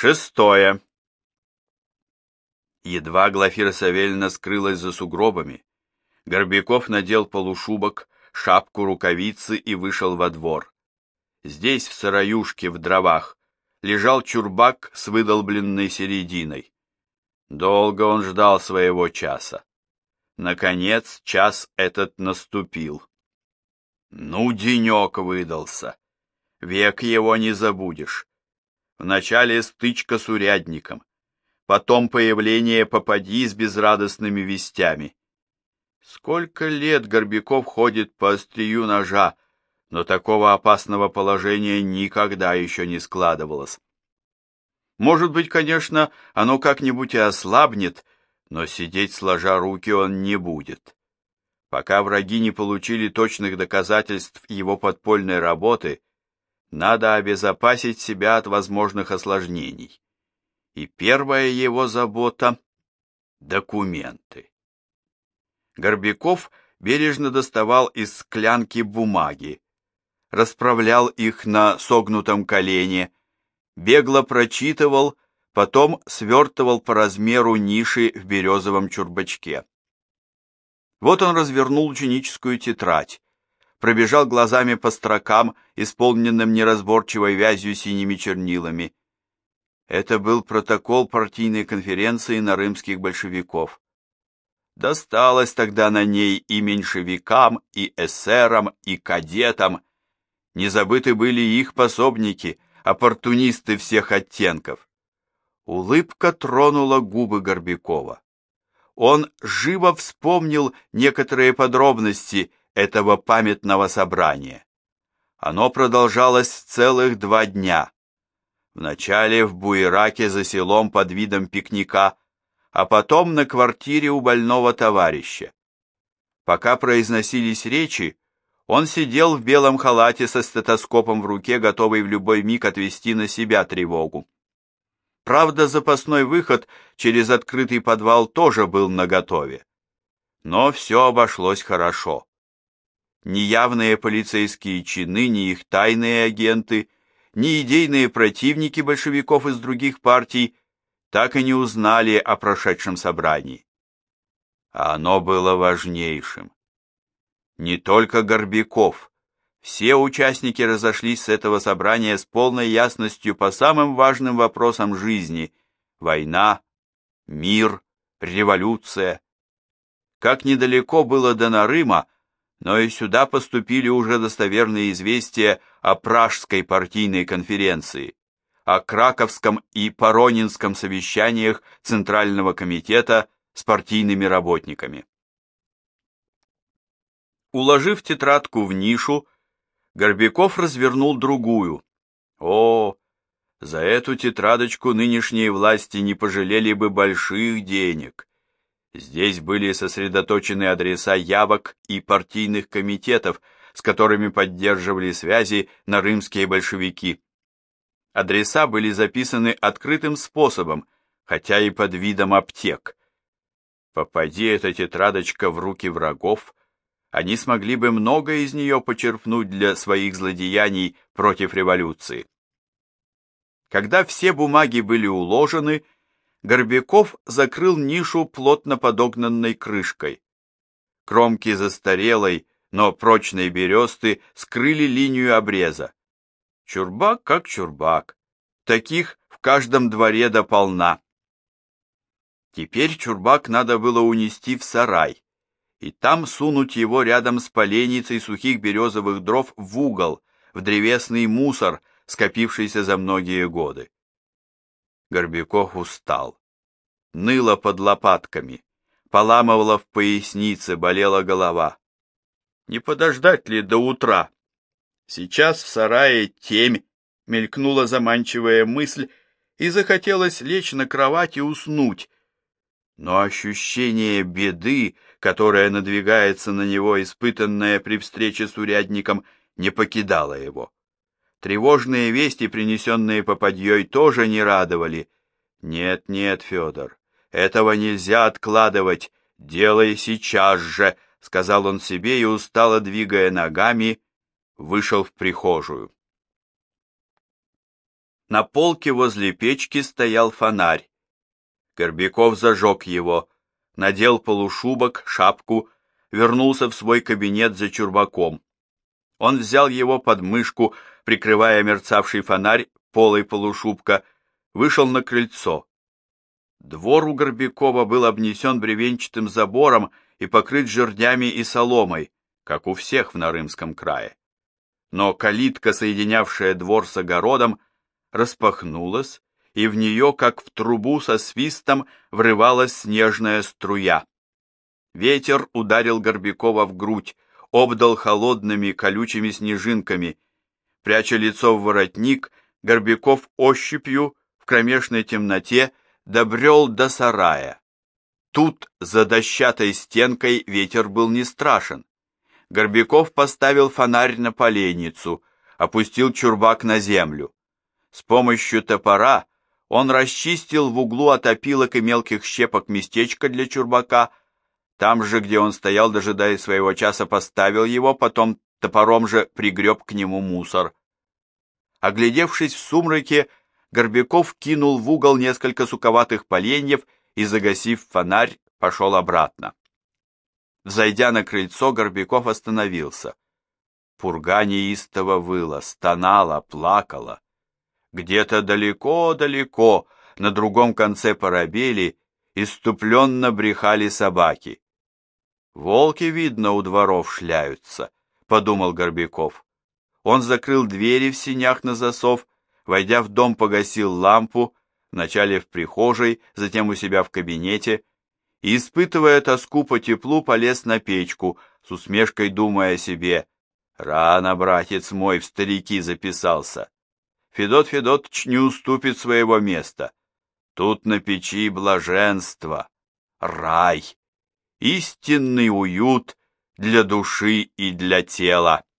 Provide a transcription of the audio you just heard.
Шестое. Едва Глафира Савельевна скрылась за сугробами, Горбяков надел полушубок, шапку, рукавицы и вышел во двор. Здесь, в сыроюшке, в дровах, лежал чурбак с выдолбленной серединой. Долго он ждал своего часа. Наконец, час этот наступил. Ну, денек выдался. Век его не забудешь. Вначале стычка с урядником, потом появление попадьи с безрадостными вестями. Сколько лет Горбяков ходит по острию ножа, но такого опасного положения никогда еще не складывалось. Может быть, конечно, оно как-нибудь и ослабнет, но сидеть сложа руки он не будет. Пока враги не получили точных доказательств его подпольной работы, надо обезопасить себя от возможных осложнений. И первая его забота — документы. Горбяков бережно доставал из склянки бумаги, расправлял их на согнутом колене, бегло прочитывал, потом свертывал по размеру ниши в березовом чурбачке. Вот он развернул ученическую тетрадь, пробежал глазами по строкам, исполненным неразборчивой вязью синими чернилами. Это был протокол партийной конференции нарымских большевиков. Досталось тогда на ней и меньшевикам, и эсерам, и кадетам. Не забыты были их пособники, оппортунисты всех оттенков. Улыбка тронула губы Горбякова. Он живо вспомнил некоторые подробности этого памятного собрания. Оно продолжалось целых 2 дня. Вначале в буераке за селом под видом пикника, а потом на квартире у больного товарища. Пока произносились речи, он сидел в белом халате со стетоскопом в руке, готовый в любой миг отвести на себя тревогу. Правда, запасной выход через открытый подвал тоже был наготове. Но все обошлось хорошо. Ни явные полицейские чины, ни их тайные агенты, ни идейные противники большевиков из других партий так и не узнали о прошедшем собрании. А оно было важнейшим. Не только Горбяков. Все участники разошлись с этого собрания с полной ясностью по самым важным вопросам жизни: война, мир, революция. Как недалеко было до Нарыма, но и сюда поступили уже достоверные известия о Пражской партийной конференции, о Краковском и Поронинском совещаниях Центрального комитета с партийными работниками. Уложив тетрадку в нишу, Горбяков развернул другую. О, за эту тетрадочку нынешние власти не пожалели бы больших денег. Здесь были сосредоточены адреса явок и партийных комитетов, с которыми поддерживали связи нарымские большевики. Адреса были записаны открытым способом, хотя и под видом аптек. Попади эта тетрадочка в руки врагов, они смогли бы многое из нее почерпнуть для своих злодеяний против революции. Когда все бумаги были уложены, Горбяков закрыл нишу плотно подогнанной крышкой. Кромки застарелой, но прочной бересты скрыли линию обреза. Чурбак как чурбак, таких в каждом дворе до полна. Теперь чурбак надо было унести в сарай и там сунуть его рядом с поленницей сухих березовых дров в угол, в древесный мусор, скопившийся за многие годы. Горбяков устал. Ныло под лопатками, поламывало в пояснице, болела голова. Не подождать ли до утра? Сейчас в сарае темь, мелькнула заманчивая мысль, и захотелось лечь на кровать и уснуть. Но ощущение беды, которое надвигается на него, испытанное при встрече с урядником, не покидало его. Тревожные вести, принесенные попадьей, тоже не радовали. «Нет, нет, Федор, этого нельзя откладывать, делай сейчас же», — сказал он себе и, устало двигая ногами, вышел в прихожую. На полке возле печки стоял фонарь. Горбяков зажег его, надел полушубок, шапку, вернулся в свой кабинет за чурбаком. Он взял его под мышку, прикрывая мерцавший фонарь полой полушубка, вышел на крыльцо. Двор у Горбякова был обнесен бревенчатым забором и покрыт жердями и соломой, как у всех в Нарымском крае. Но калитка, соединявшая двор с огородом, распахнулась, и в нее, как в трубу со свистом, врывалась снежная струя. Ветер ударил Горбякова в грудь, обдал холодными колючими снежинками. Пряча лицо в воротник, Горбяков ощупью в кромешной темноте добрел до сарая. Тут, за дощатой стенкой, ветер был не страшен. Горбяков поставил фонарь на поленницу, опустил чурбак на землю. С помощью топора он расчистил в углу от опилок и мелких щепок местечко для чурбака. Там же, где он стоял, дожидаясь своего часа, поставил его, потом топором же пригреб к нему мусор. Оглядевшись в сумраке, Горбяков кинул в угол несколько суковатых поленьев и, загасив фонарь, пошел обратно. Взойдя на крыльцо, Горбяков остановился. Пурга неистово выла, стонала, плакала. Где-то далеко-далеко, на другом конце парабели, исступленно брехали собаки. «Волки, видно, у дворов шляются», — подумал Горбяков. Он закрыл двери в сенях на засов, войдя в дом, погасил лампу, вначале в прихожей, затем у себя в кабинете, и, испытывая тоску по теплу, полез на печку, с усмешкой думая себе: «Рано, братец мой, в старики записался. Федот Федотыч не уступит своего места. Тут на печи блаженство, рай, истинный уют для души и для тела».